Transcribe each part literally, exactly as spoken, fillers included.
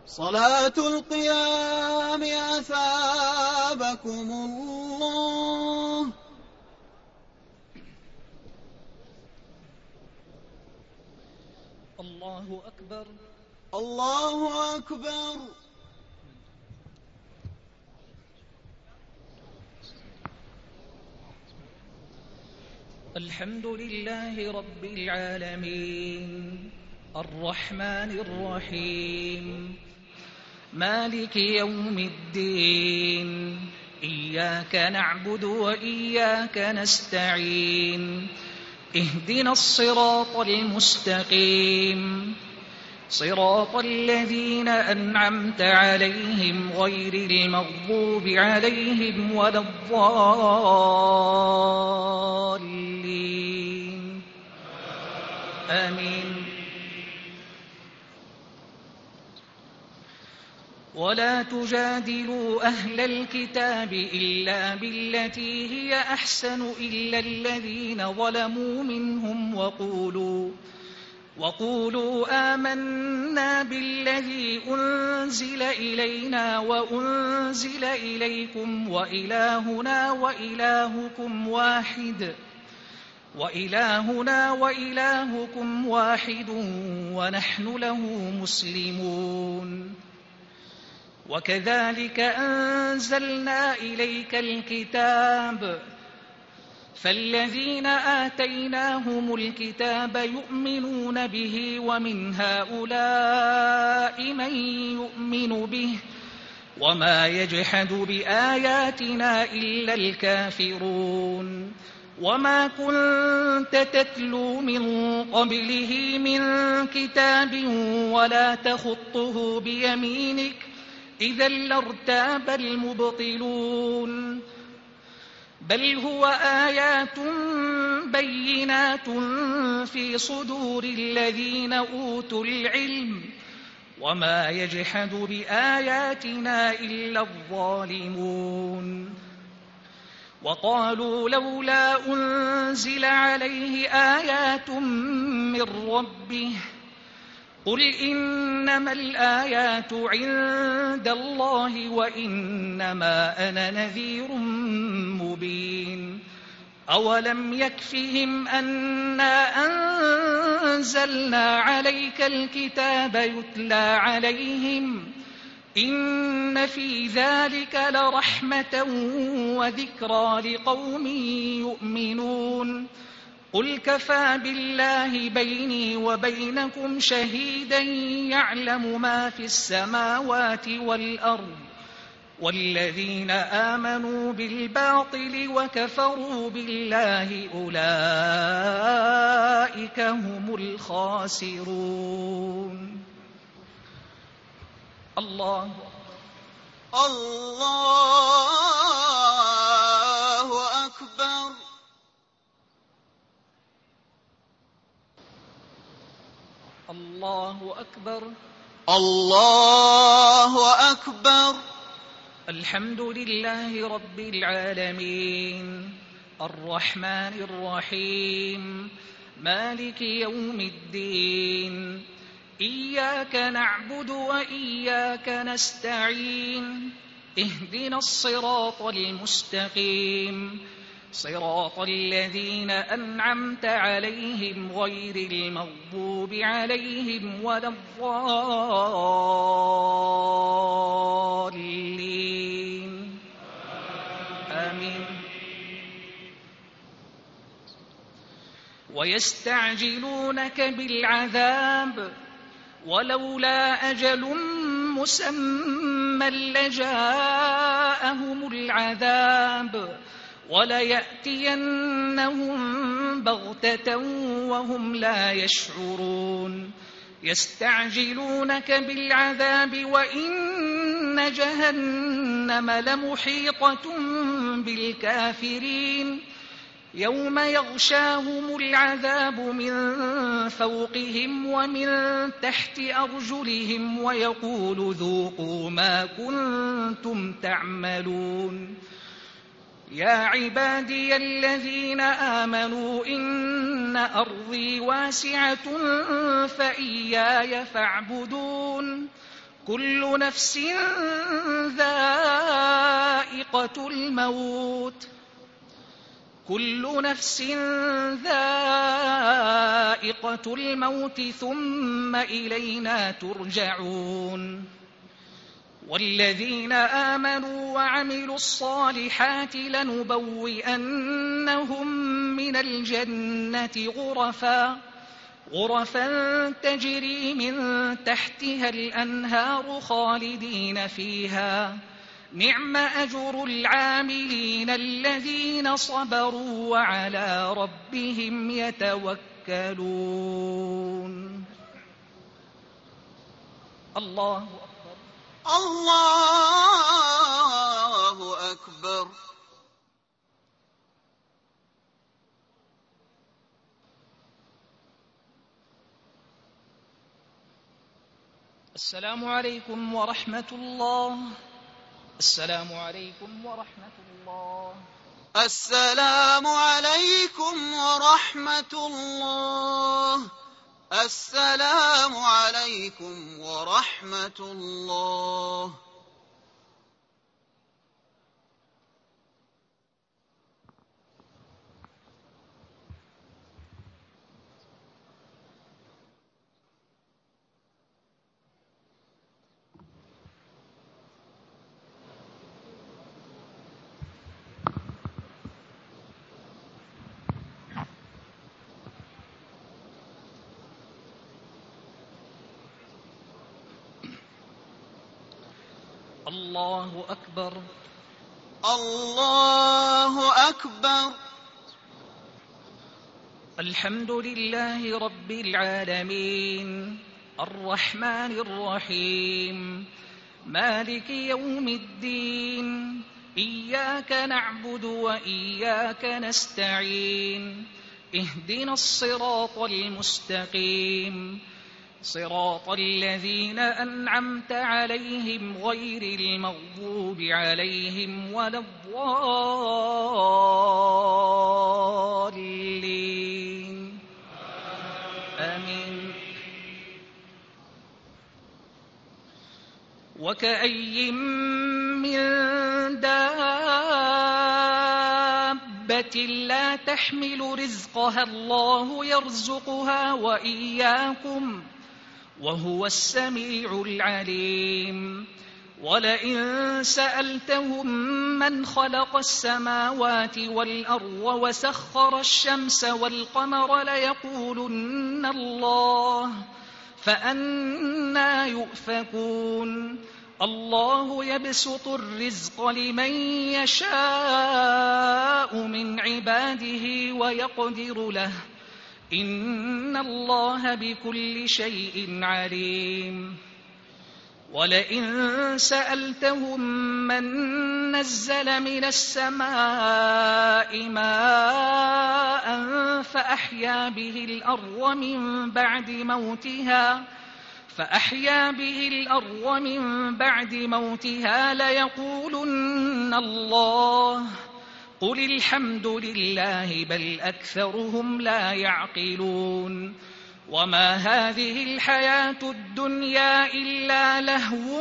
صلاة القيام أثابكم الله. الله أكبر الله أكبر. الحمد لله رب العالمين الرحمن الرحيم مالك يوم الدين إياك نعبد وإياك نستعين اهدنا الصراط المستقيم صراط الذين أنعمت عليهم غير المغضوب عليهم ولا الضالين آمين. ولا تجادلوا أهل الكتاب إلا بالتي هي أحسن إلا الذين ظلموا منهم وقولوا وقولوا آمنا بالذي أنزل إلينا وأنزل إليكم وإلهنا وإلهكم واحد وإلهنا وإلهكم واحد ونحن له مسلمون. وكذلك أنزلنا إليك الكتاب فالذين آتيناهم الكتاب يؤمنون به ومن هؤلاء من يؤمن به وما يجحد بآياتنا إلا الكافرون. وما كنت تتلو من قبله من كتاب ولا تخطه بيمينك إذا لارتاب المبطلون بل هو آيات بينات في صدور الذين أوتوا العلم وما يجحد بآياتنا إلا الظالمون. وقالوا لولا أنزل عليه آيات من ربه قل إنما الآيات عند الله وإنما أنا نذير مبين. أولم يكفهم أنا أنزلنا عليك الكتاب يتلى عليهم إن في ذلك لرحمة وذكرى لقوم يؤمنون. قل كفى بالله بيني وبينكم شهيدا يعلم ما في السماوات والأرض والذين آمنوا بالباطل وكفروا بالله أولئك هم الخاسرون. الله الله أكبر. الله أكبر. الله أكبر. الحمد لله رب العالمين الرحمن الرحيم مالك يوم الدين إياك نعبد وإياك نستعين اهدنا الصراط المستقيم صراط الذين أنعمت عليهم غير المغضوب عليهم ولا الضالين آمين. ويستعجلونك بالعذاب ولولا أجل مسمى لجاءهم العذاب وليأتينهم بغتة وهم لا يشعرون. يستعجلونك بالعذاب وإن جهنم لمحيطة بالكافرين يوم يغشاهم العذاب من فوقهم ومن تحت أرجلهم ويقول ذوقوا ما كنتم تعملون. يا عبادي الذين آمنوا إن أرضي واسعة فإياي فاعبدون كل نفس ذائقة الموت كل نفس ذائقة الموت ثم إلينا ترجعون والذين آمنوا وعملوا الصالحات لنبوئنهم من الجنة غرفا غرفا تجري من تحتها الأنهار خالدين فيها نعم أجر العاملين الذين صبروا وعلى ربهم يتوكلون. الله أكبر. الله أكبر. السلام عليكم ورحمة الله. السلام عليكم ورحمة الله. السلام عليكم ورحمة الله. السلام عليكم ورحمة الله. الله أكبر. الله أكبر. الحمد لله رب العالمين الرحمن الرحيم مالك يوم الدين إياك نعبد وإياك نستعين اهدنا الصراط المستقيم صراط الذين أنعمت عليهم غير المغضوب عليهم ولا الضالين آمين. وكأي من دابة لا تحمل رزقها الله يرزقها وإياكم وهو السميع العليم. ولئن سألتهم من خلق السماوات والأرض وسخر الشمس والقمر ليقولن الله فأنى يؤفكون. الله يبسط الرزق لمن يشاء من عباده ويقدر له إن الله بكل شيء عليم. ولئن سألتهم من نزل من السماء ماء فأحيا به الأرض من بعد موتها فأحيا به الأرض من بعد موتها ليقولن الله قل الحمد لله بل أكثرهم لا يعقلون. وما هذه الحياة الدنيا إلا لهو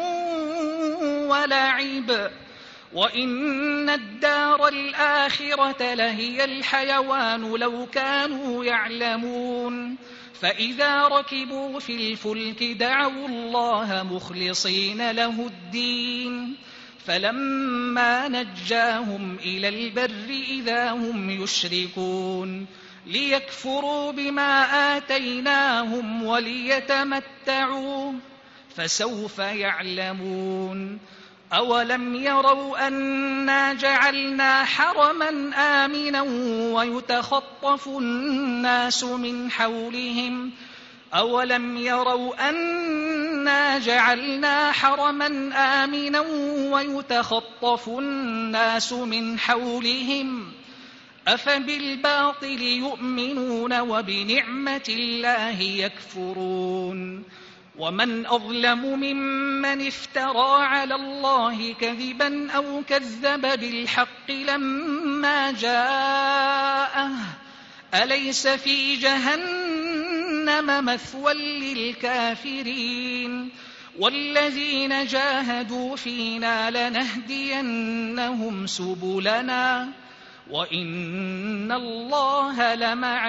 ولعب وإن الدار الآخرة لهي الحيوان لو كانوا يعلمون. فإذا ركبوا في الفلك دعوا الله مخلصين له الدين فلما نجاهم إلى البر إذا هم يشركون ليكفروا بما آتيناهم وليتمتعوا فسوف يعلمون. أولم يروا أنا جعلنا حرما آمنا ويتخطف الناس من حولهم أولم يروا أنا جعلنا حرما آمنا ويتخطف الناس من حولهم أفبالباطل يؤمنون وبنعمة الله يكفرون. ومن أظلم ممن افترى على الله كذبا أو كذب بالحق لما جاءه أليس في جهنم مثوى للكافرين والذين جاهدوا فينا لنهدينهم سبلنا وإن الله لمع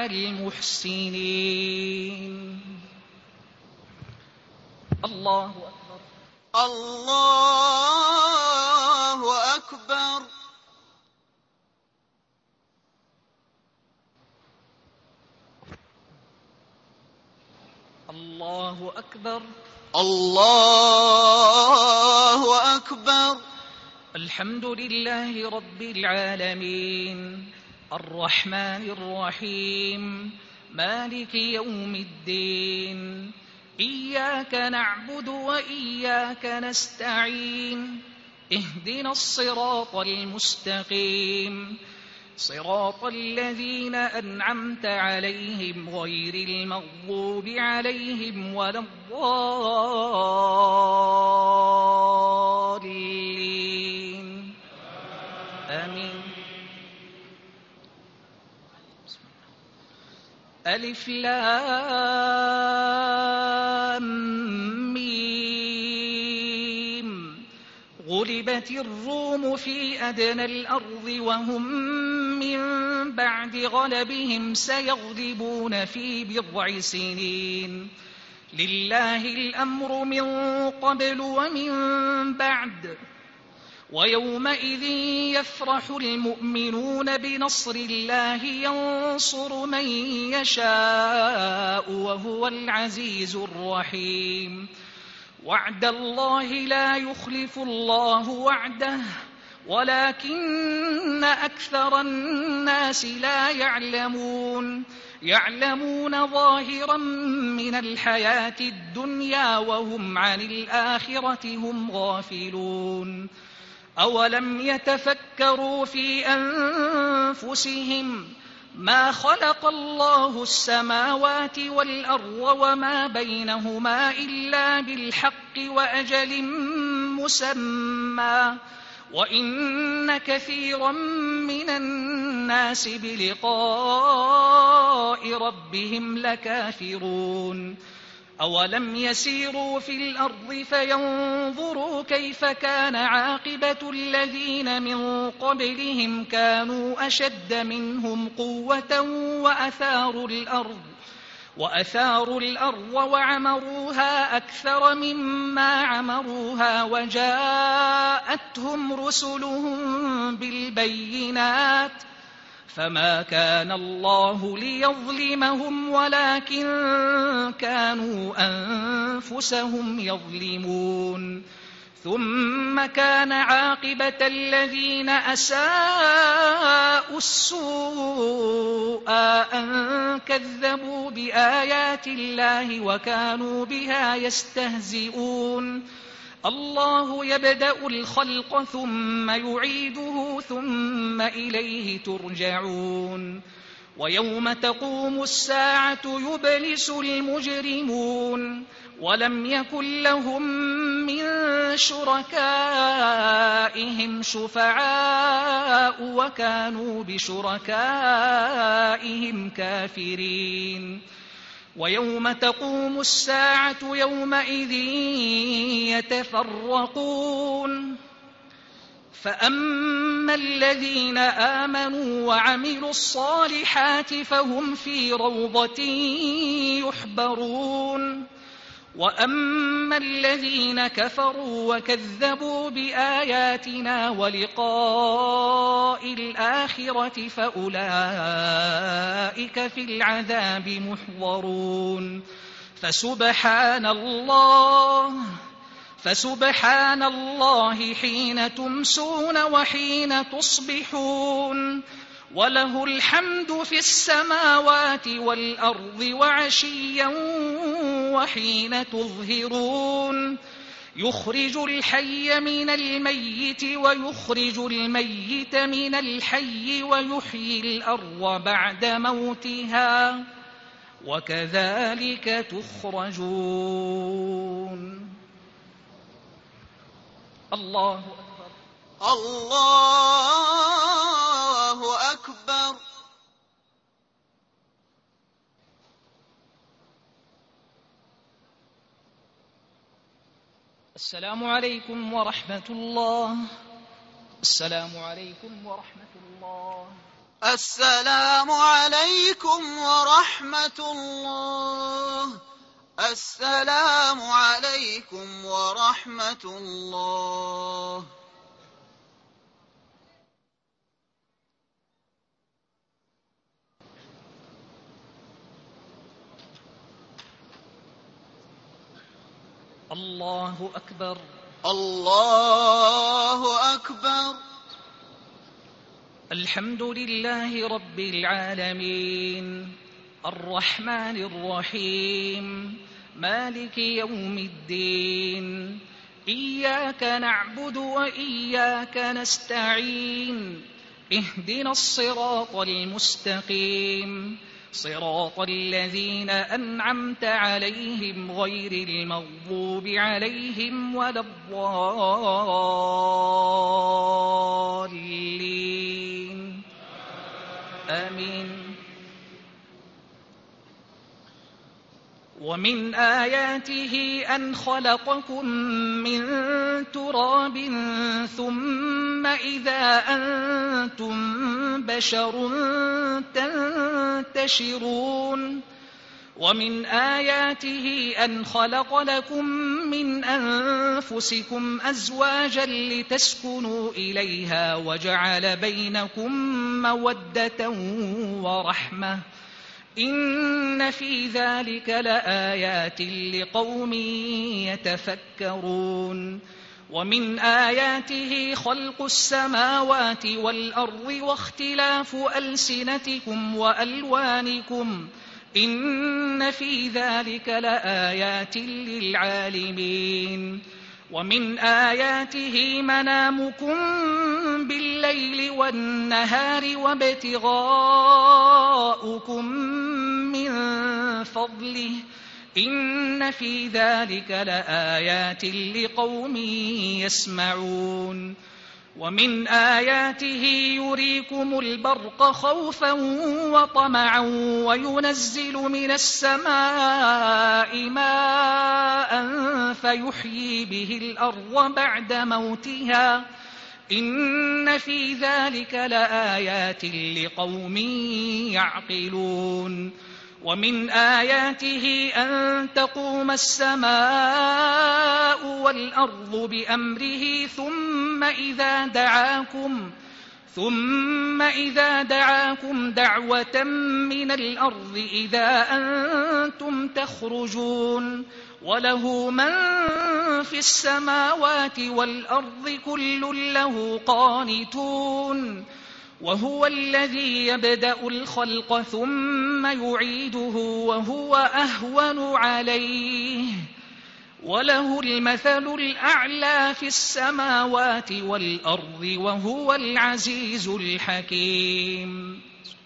المحسنين. الله أكبر. الله أكبر. الله أكبر. الله أكبر. الحمد لله رب العالمين الرحمن الرحيم مالك يوم الدين إياك نعبد وإياك نستعين اهدنا الصراط المستقيم صراط الذين أنعمت عليهم غير المغضوب عليهم ولا الضالين آمين. ألف لام ميم غلبت الروم في أدنى الأرض وهم من بعد غلبهم سيغلبون في بضع سنين لله الأمر من قبل ومن بعد ويومئذ يفرح المؤمنون بنصر الله ينصر من يشاء وهو العزيز الرحيم. وعد الله لا يخلف الله وعده ولكن أكثر الناس لا يعلمون يعلمون ظاهرا من الحياة الدنيا وهم عن الآخرة هم غافلون. أولم يتفكروا في أنفسهم ما خلق الله السماوات والأرض وما بينهما إلا بالحق وأجل مسمى وإن كثيرا من الناس بلقاء ربهم لكافرون. أولم يسيروا في الأرض فينظروا كيف كان عاقبة الذين من قبلهم كانوا أشد منهم قوة وأثاروا الأرض وأثاروا الأرض وعمروها أكثر مما عمروها وجاءتهم رسلهم بالبينات فما كان الله ليظلمهم ولكن كانوا أنفسهم يظلمون. ثم كان عاقبة الذين أساءوا السوء أن كذبوا بآيات الله وكانوا بها يستهزئون. الله يبدأ الخلق ثم يعيده ثم إليه ترجعون. ويوم تقوم الساعة يبلس المجرمون ولم يكن لهم من شركائهم شفعاء وكانوا بشركائهم كافرين. ويوم تقوم الساعة يومئذ يتفرقون فأما الذين آمنوا وعملوا الصالحات فهم في روضة يحبرون وأما الذين كفروا وكذبوا بآياتنا ولقاء الآخرة فأولئك في العذاب محضرون. فسبحان الله فسبحان الله حين تمسون وحين تصبحون وله الحمد في السماوات والأرض وعشيا وحين تظهرون. يخرج الحي من الميت ويخرج الميت من الحي ويحيي الأرض بعد موتها وكذلك تخرجون. الله أكبر. الله أكبر. السلام عليكم ورحمة الله. السلام عليكم ورحمة الله. السلام عليكم ورحمة الله. السلام عليكم ورحمة الله. الله أكبر. الله أكبر. الحمد لله رب العالمين الرحمن الرحيم مالك يوم الدين. إياك نعبد وإياك نستعين. اهدنا الصراط المستقيم صراط الذين أنعمت عليهم غير المغضوب عليهم ولا الضالين. آمين. ومن آياته أن خلقكم من تراب ثم إذا أنتم بشر تنتشرون. ومن آياته أن خلق لكم من أنفسكم أزواجا لتسكنوا إليها وجعل بينكم مودة ورحمة. إن في ذلك لآيات لقوم يتفكرون. ومن آياته خلق السماوات والأرض واختلاف ألسنتكم وألوانكم. إن في ذلك لآيات للعالمين. ومن آياته منامكم بالليل والنهار وابتغاؤكم من فضله. إن في ذلك لآيات لقوم يسمعون. ومن آياته يريكم البرق خوفا وطمعا وينزل من السماء ماء فيحيي به الأرض بعد موتها. إن في ذلك لآيات لقوم يعقلون. ومن آياته أن تقوم السماء والأرض بأمره ثم إذا دعاكم ثم إذا دعاكم دعوة من الأرض إذا أنتم تخرجون. وله من في السماوات والأرض كل له قانتون. وهو الذي يبدأ الخلق ثم يعيده وهو أهون عليه. وله المثل الأعلى في السماوات والأرض وهو العزيز الحكيم.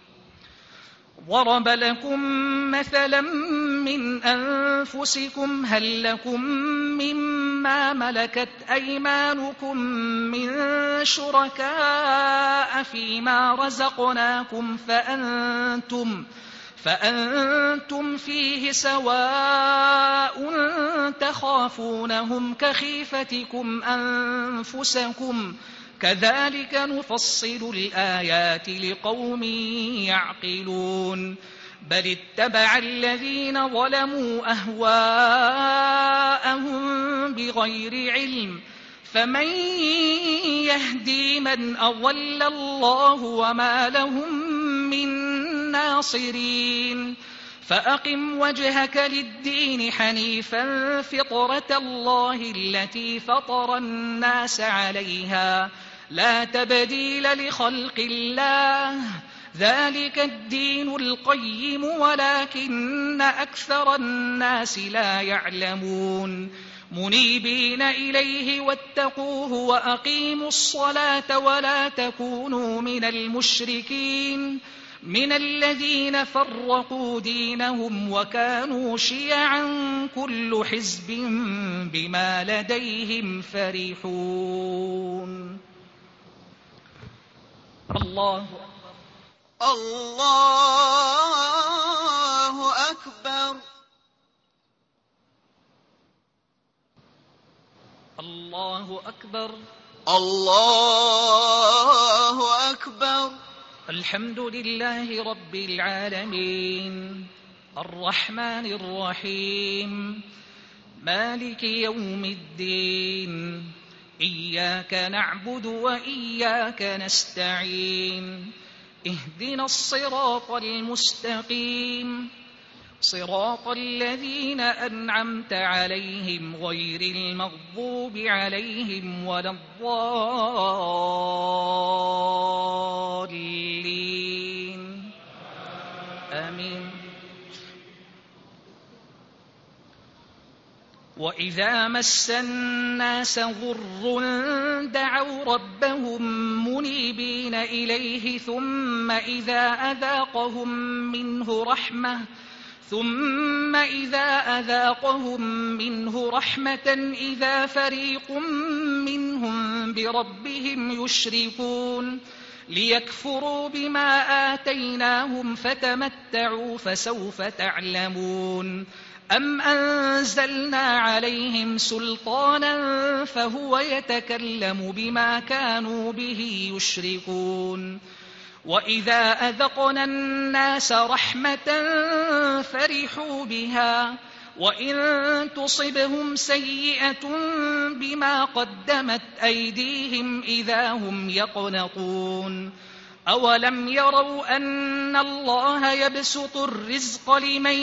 ضرب لكم مثلا من أنفسكم هل لكم مما ملكت أيمانكم من شركاء فيما رزقناكم فأنتم فأنتم فيه سواء تخافونهم كخيفتكم أنفسكم كذلك نفصل الآيات لقوم يعقلون. بل اتبع الذين ظلموا أهواءهم بغير علم فمن يهدي من أضل الله وما لهم من ناصرين. فأقم وجهك للدين حنيفا فطرة الله التي فطر الناس عليها لا تبديل لخلق الله ذلك الدين القيم ولكن أكثر الناس لا يعلمون. منيبين إليه واتقوه وأقيموا الصلاة ولا تكونوا من المشركين من الذين فرقوا دينهم وكانوا شيعا كل حزب بما لديهم فرحون. الله الله أكبر. الله أكبر. الله أكبر. الحمد لله رب العالمين الرحمن الرحيم مالك يوم الدين إياك نعبد وإياك نستعين اهدنا الصراط المستقيم صراط الذين أنعمت عليهم غير المغضوب عليهم ولا الضالين آمين. وإذا مس الناس ضر دعوا ربهم منيبين إليه ثم إذا أذاقهم منه رحمة ثم إذا أذاقهم منه رحمة إذا فريق منهم بربهم يشركون ليكفروا بما آتيناهم فتمتعوا فسوف تعلمون. أم أنزلنا عليهم سلطانا فهو يتكلم بما كانوا به يشركون. وإذا أذقنا الناس رحمة فرحوا بها وإن تصبهم سيئة بما قدمت أيديهم إذا هم يقنطون. أولم يروا أن الله يبسط الرزق لمن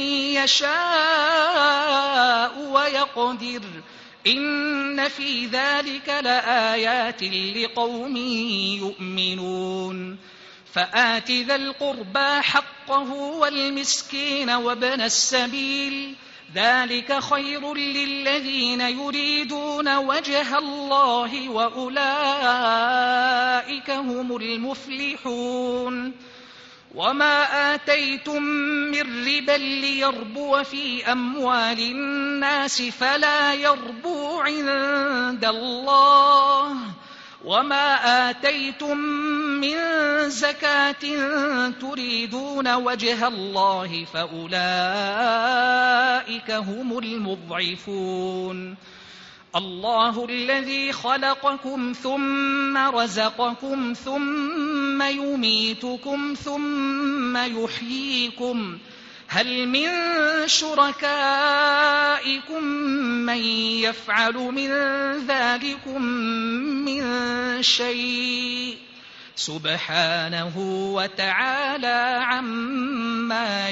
يشاء ويقدر إن في ذلك لآيات لقوم يؤمنون. فآت ذا القربى حقه والمسكين وابن السبيل ذلك خير للذين يريدون وجه الله وأولئك هم المفلحون. وما آتيتم من ربا ليربو في أموال الناس فلا يربو عند الله وما آتيتم من زكاة تريدون وجه الله فأولئك هم المضعفون. الله الذي خلقكم ثم رزقكم ثم يميتكم ثم يحييكم هل من شركائكم من يفعل من ذلكم من شيء سبحانه وتعالى عما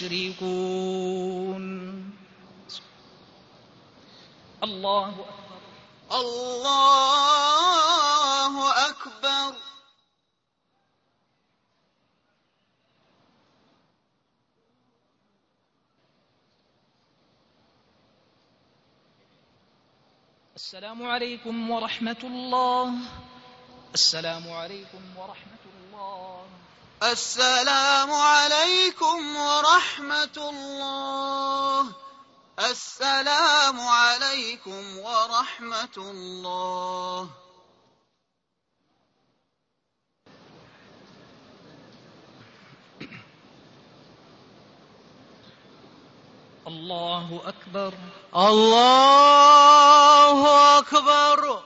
يشركون. الله أكبر. الله أكبر. السلام عليكم ورحمة الله. السلام عليكم ورحمة الله. السلام عليكم ورحمة الله. السلام عليكم ورحمة الله. الله أكبر. الله أكبر.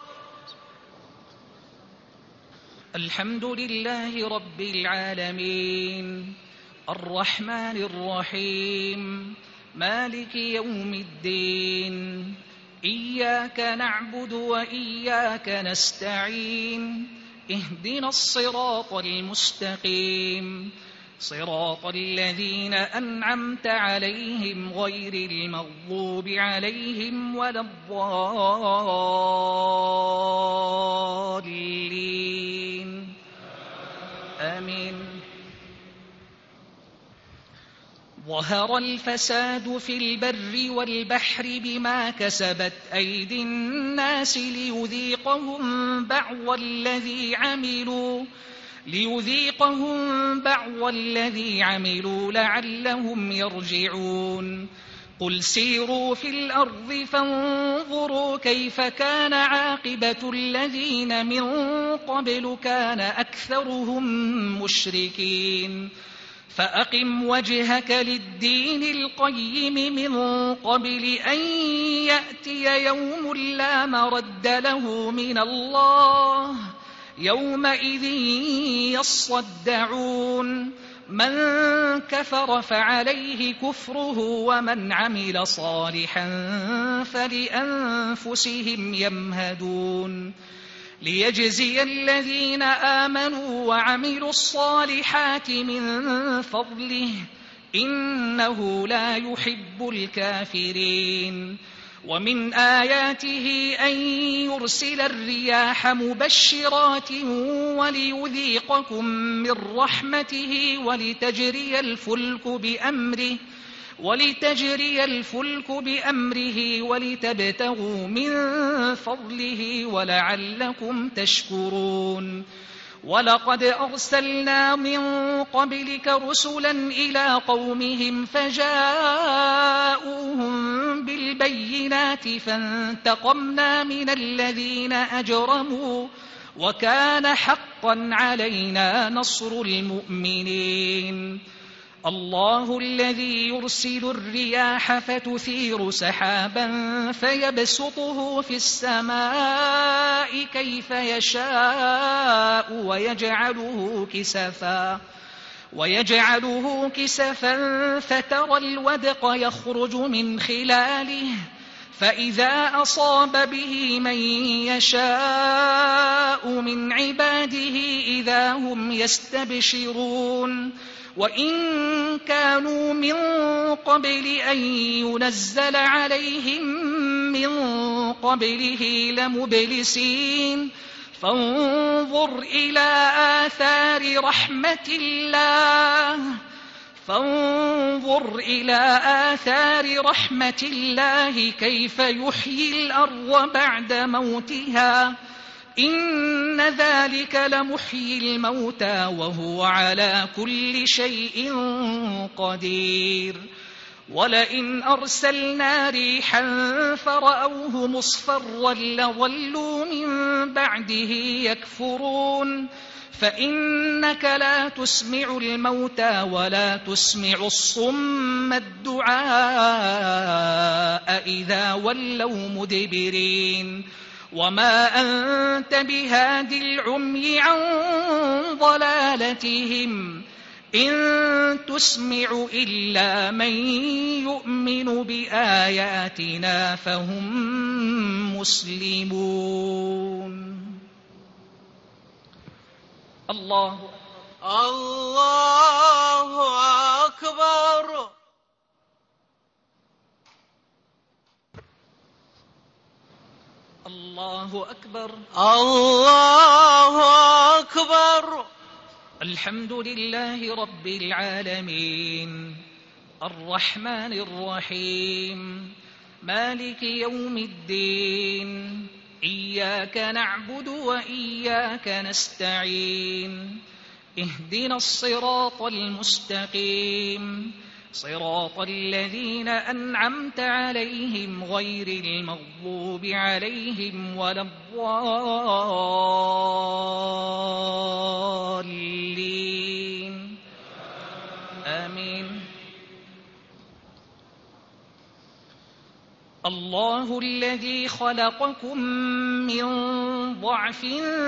الحمد لله رب العالمين الرحمن الرحيم مالك يوم الدين إياك نعبد وإياك نستعين اهدنا الصراط المستقيم صراط الذين أنعمت عليهم غير المغضوب عليهم ولا الضالين آمين. ظهر الفساد في البر والبحر بما كسبت أيدي الناس ليذيقهم بعض الذي عملوا ليذيقهم بعض الذي عملوا لعلهم يرجعون. قل سيروا في الأرض فانظروا كيف كان عاقبة الذين من قبل كان أكثرهم مشركين فأقم وجهك للدين القيم من قبل أن يأتي يوم لا مرد له من الله يومئذ يصدعون من كفر فعليه كفره ومن عمل صالحا فلأنفسهم يمهدون ليجزي الذين آمنوا وعملوا الصالحات من فضله إنه لا يحب الكافرين ومن آياته أن يرسل الرياح مبشرات وليذيقكم من رحمته ولتجري الفلك بأمره ولتجري الفلك بأمره ولتبتغوا من فضله ولعلكم تشكرون ولقد أرسلنا من قبلك رسلا إلى قومهم فجاءوهم بالبينات فانتقمنا من الذين أجرموا وكان حقا علينا نصر المؤمنين الله الذي يرسل الرياح فتثير سحابا فيبسطه في السماء كيف يشاء ويجعله كسفا ويجعله كسفا فترى الودق يخرج من خلاله فإذا أصاب به من يشاء من عباده إذا هم يستبشرون وإن كانوا من قبل أن ينزل عليهم من قبله لمبلسين فانظر إلى آثار رحمة الله فانظر إلى آثار رحمة الله كيف يحيي الأرض بعد موتها إن ذلك لمحيي الموتى وهو على كل شيء قدير ولئن أرسلنا ريحا فرأوه مصفرا لظلوا من بعده يكفرون فإنك لا تسمع الموتى ولا تسمع الصم الدعاء إذا ولوا مدبرين وما أنت بهاد العمي عن ضلالتهم إن تسمع إلا من يؤمن بآياتنا فهم مسلمون الله الله أكبر الله أكبر الله أكبر الحمد لله رب العالمين الرحمن الرحيم مالك يوم الدين إياك نعبد وإياك نستعين اهدنا الصراط المستقيم صراط الذين أنعمت عليهم غير المغضوب عليهم ولا الضالين آمين الله الذي خلقكم من ضعف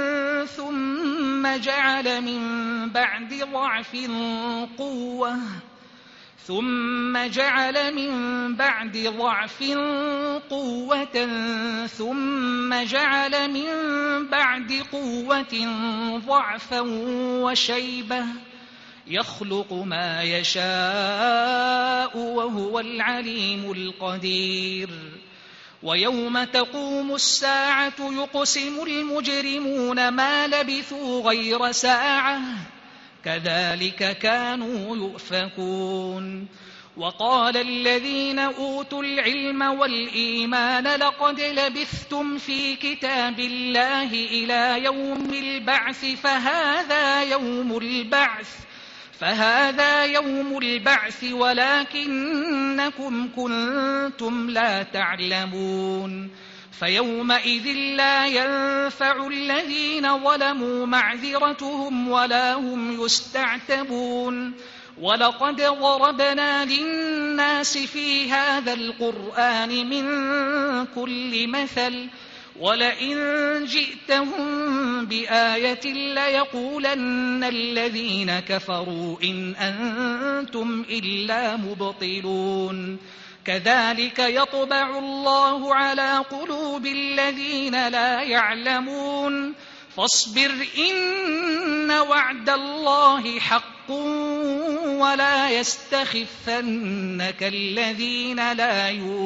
ثم جعل من بعد ضعف قوة ثم جعل من بعد ضعف قوة ثم جعل من بعد قوة ضعفا وشيبة يخلق ما يشاء وهو العليم القدير ويوم تقوم الساعة يقسم المجرمون ما لبثوا غير ساعة كذلك كانوا يؤفكون وقال الذين أوتوا العلم والإيمان لقد لبثتم في كتاب الله إلى يوم البعث فهذا يوم البعث فهذا يوم البعث ولكنكم كنتم لا تعلمون فيومئذ لا ينفع الذين ظلموا معذرتهم ولا هم يستعتبون وَلَقَدْ ضَرَبْنَا لِلنَّاسِ فِي هَذَا الْقُرْآنِ مِنْ كُلِّ مَثَلٍ وَلَئِنْ جِئْتَهُمْ بِآيَةٍ لَيَقُولَنَّ الَّذِينَ كَفَرُوا إِنْ أَنْتُمْ إِلَّا مُبْطِلُونَ كَذَلِكَ يَطْبَعُ اللَّهُ عَلَى قُلُوبِ الَّذِينَ لَا يَعْلَمُونَ فاصبر إن وعد الله حق ولا يستخفنك الذين لا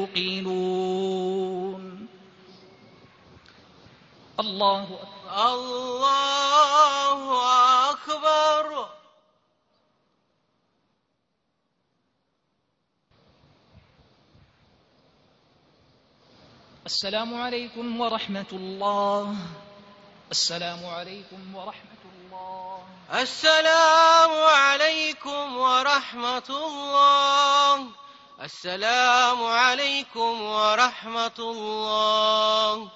يوقنون. الله أكبر. الله أكبر. السلام عليكم ورحمة الله. السلام عليكم ورحمة الله. السلام عليكم ورحمة الله. السلام عليكم ورحمة الله.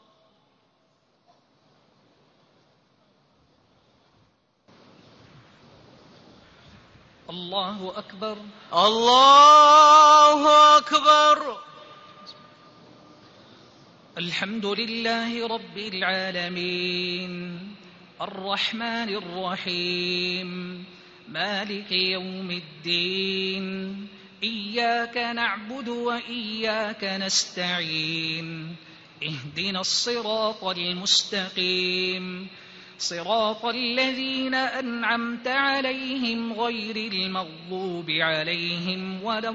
الله أكبر. الله أكبر. الحمد لله رب العالمين الرحمن الرحيم مالك يوم الدين إياك نعبد وإياك نستعين اهدنا الصراط المستقيم صراط الذين أنعمت عليهم غير المغضوب عليهم ولا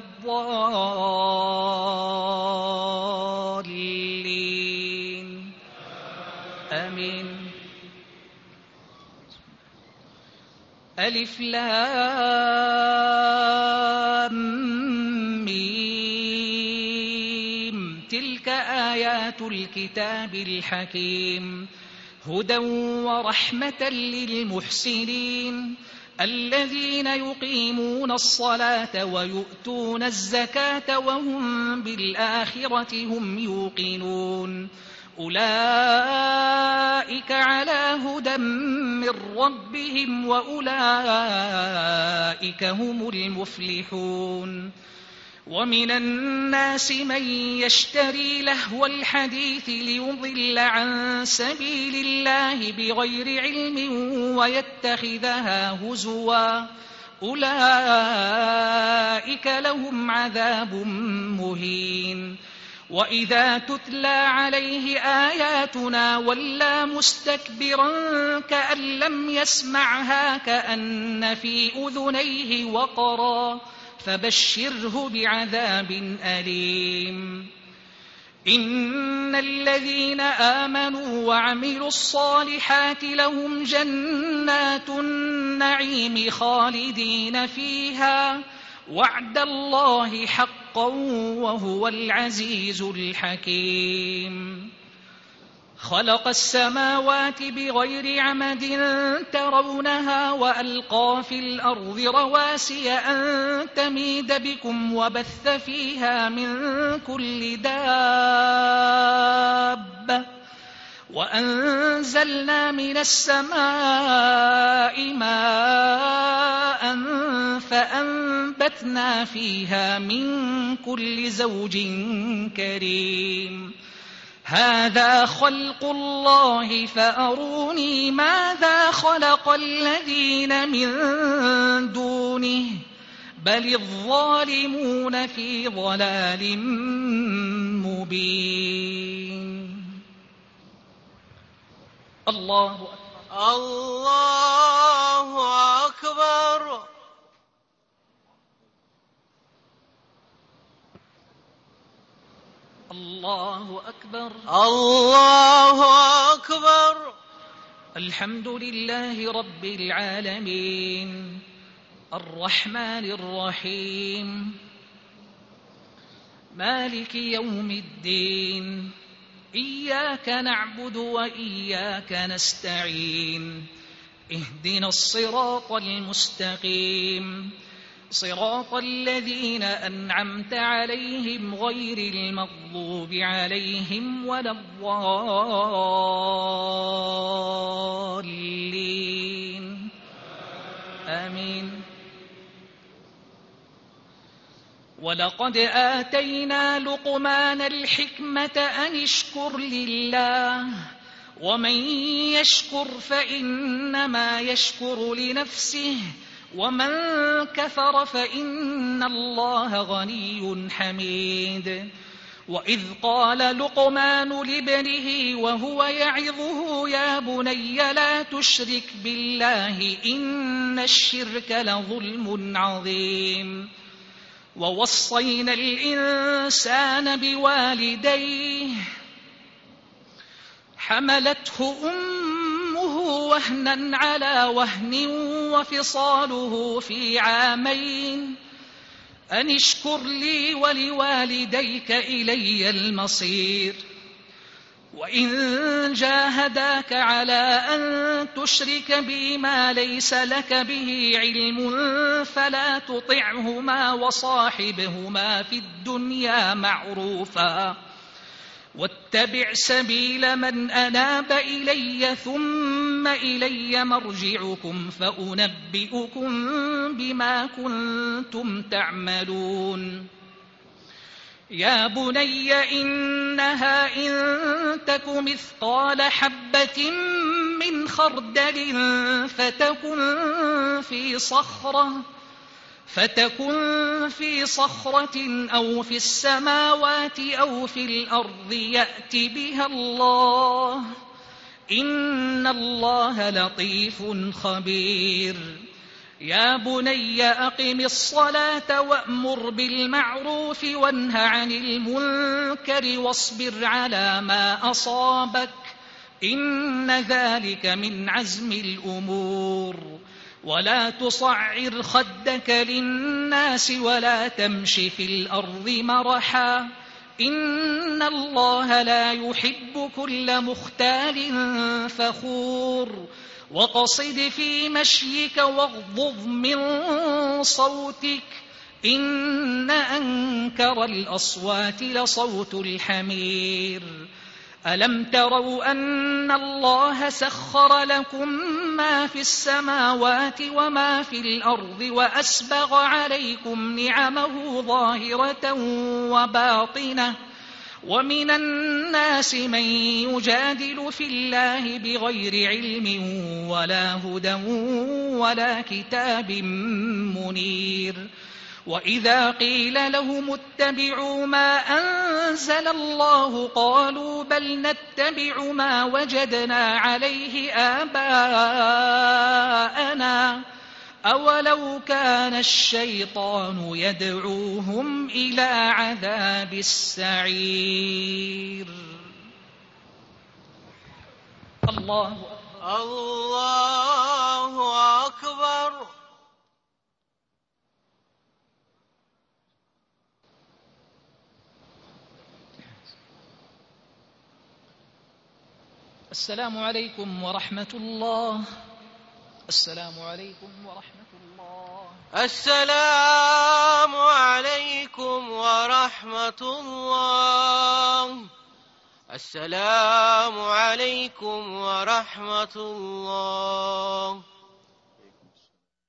الضالين آمين. ألف لام ميم تلك آيات الكتاب الحكيم هدى ورحمة للمحسنين الذين يقيمون الصلاة ويؤتون الزكاة وهم بالآخرة هم يوقنون أولئك على هدى من ربهم وأولئك هم المفلحون. ومن الناس من يشتري لهو الحديث ليضل عن سبيل الله بغير علم ويتخذها هزوا أولئك لهم عذاب مهين. وإذا تتلى عليه آياتنا ولى مستكبرا كأن لم يسمعها كأن في أذنيه وقرا فبشره بعذاب أليم. إن الذين آمنوا وعملوا الصالحات لهم جنات النعيم خالدين فيها وعد الله حقا وهو العزيز الحكيم. خلق السماوات بغير عمد ترونها وألقى في الأرض رواسي أن تميد بكم وبث فيها من كل دابة وأنزلنا من السماء ماء فأنبتنا فيها من كل زوج كريم. هذا خلق الله فأروني ماذا خلق الذين من دونه بل الظالمون في ضلال مبين. الله أكبر. الله أكبر. الله أكبر. الله أكبر. الحمد لله رب العالمين الرحمن الرحيم مالك يوم الدين إياك نعبد وإياك نستعين اهدنا الصراط المستقيم صراط الذين أنعمت عليهم غير المغضوب عليهم ولا الضالين آمين. ولقد آتينا لقمان الحكمة أن اشكر لله ومن يشكر فإنما يشكر لنفسه ومن كفر فإن الله غني حميد. وإذ قال لقمان لابنه وهو يعظه يا بني لا تشرك بالله إن الشرك لظلم عظيم. ووصينا الإنسان بوالديه حملته أمه وهنا على وهن وفصاله في عامين أن اشكر لي ولوالديك إلي المصير. وإن جاهداك على أن تشرك بي ما ليس لك به علم فلا تطعهما وصاحبهما في الدنيا معروفا واتبع سبيل من أناب إلي ثم إلي مرجعكم فأنبئكم بما كنتم تعملون. يا بني إنها إن تك مثقال حبة من خردل فتكن في صخرة فتكن في صخرة أو في السماوات أو في الأرض يأت بها الله إن الله لطيف خبير. يا بني أقم الصلاة وأمر بالمعروف وانه عن المنكر واصبر على ما أصابك إن ذلك من عزم الأمور. ولا تصعر خدك للناس ولا تمش في الأرض مرحا إن الله لا يحب كل مختال فخور. وقصد في مشيك واغضض من صوتك إن أنكر الأصوات لصوت الحمير. ألم تروا أن الله سخر لكم ما في السماوات وما في الأرض وأسبغ عليكم نعمه ظاهرة وباطنة ومن الناس من يجادل في الله بغير علم ولا هدى ولا كتاب منير. وإذا قيل لهم اتبعوا ما أنزل الله قالوا بل نتبع ما وجدنا عليه آباءنا أولو كان الشيطان يدعوهم إلى عذاب السعير. الله أكبر الله أكبر. السلام عليكم ورحمة الله. السلام عليكم ورحمة الله. السلام عليكم ورحمة الله. السلام عليكم ورحمة الله.